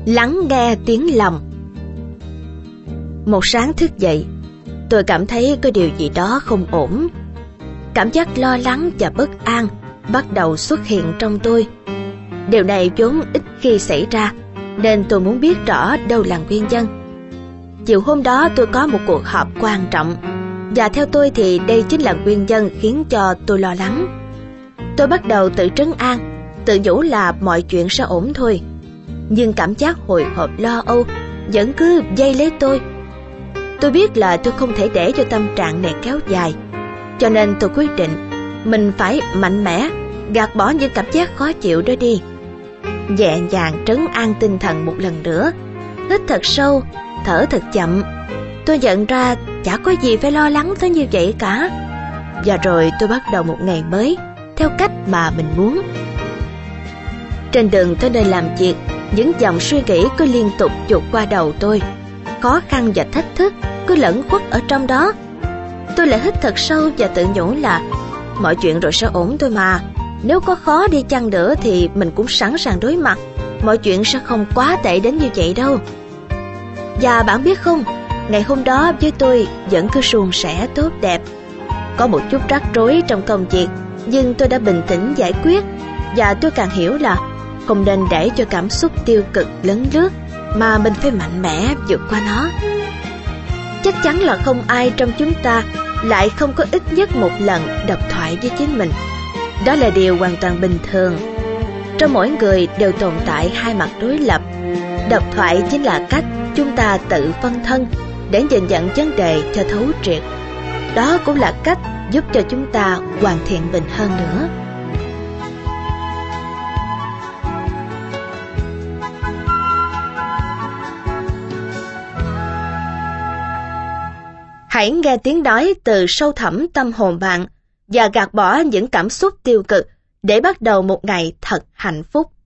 Lắng nghe tiếng lòng. Một sáng thức dậy, tôi cảm thấy có điều gì đó không ổn. Cảm giác lo lắng và bất an bắt đầu xuất hiện trong tôi. Điều này vốn ít khi xảy ra, nên tôi muốn biết rõ đâu là nguyên nhân. Chiều hôm đó tôi có một cuộc họp quan trọng, và theo tôi thì đây chính là nguyên nhân khiến cho tôi lo lắng. Tôi bắt đầu tự trấn an, tự nhủ là mọi chuyện sẽ ổn thôi. Nhưng cảm giác hồi hộp lo âu vẫn cứ dây lấy tôi. Tôi biết là tôi không thể để cho tâm trạng này kéo dài, cho nên tôi quyết định mình phải mạnh mẽ gạt bỏ những cảm giác khó chịu đó đi. Nhẹ nhàng trấn an tinh thần một lần nữa, hít thật sâu, thở thật chậm. Tôi nhận ra chả có gì phải lo lắng tới như vậy cả. Và rồi tôi bắt đầu một ngày mới theo cách mà mình muốn. Trên đường tới nơi làm việc, những dòng suy nghĩ cứ liên tục vụt qua đầu tôi. Khó khăn và thách thức cứ lẫn khuất ở trong đó. Tôi lại hít thật sâu và tự nhủ là mọi chuyện rồi sẽ ổn thôi mà. Nếu có khó đi chăng nữa thì mình cũng sẵn sàng đối mặt. Mọi chuyện sẽ không quá tệ đến như vậy đâu. Và bạn biết không, ngày hôm đó với tôi vẫn cứ suôn sẻ tốt đẹp. Có một chút rắc rối trong công việc, nhưng tôi đã bình tĩnh giải quyết. Và tôi càng hiểu là không nên để cho cảm xúc tiêu cực lấn lướt, mà mình phải mạnh mẽ vượt qua nó. Chắc chắn là không ai trong chúng ta lại không có ít nhất một lần độc thoại với chính mình. Đó là điều hoàn toàn bình thường. Trong mỗi người đều tồn tại hai mặt đối lập. Độc thoại chính là cách chúng ta tự phân thân để nhìn nhận vấn đề cho thấu triệt. Đó cũng là cách giúp cho chúng ta hoàn thiện mình hơn nữa. Hãy nghe tiếng nói từ sâu thẳm tâm hồn bạn và gạt bỏ những cảm xúc tiêu cực để bắt đầu một ngày thật hạnh phúc.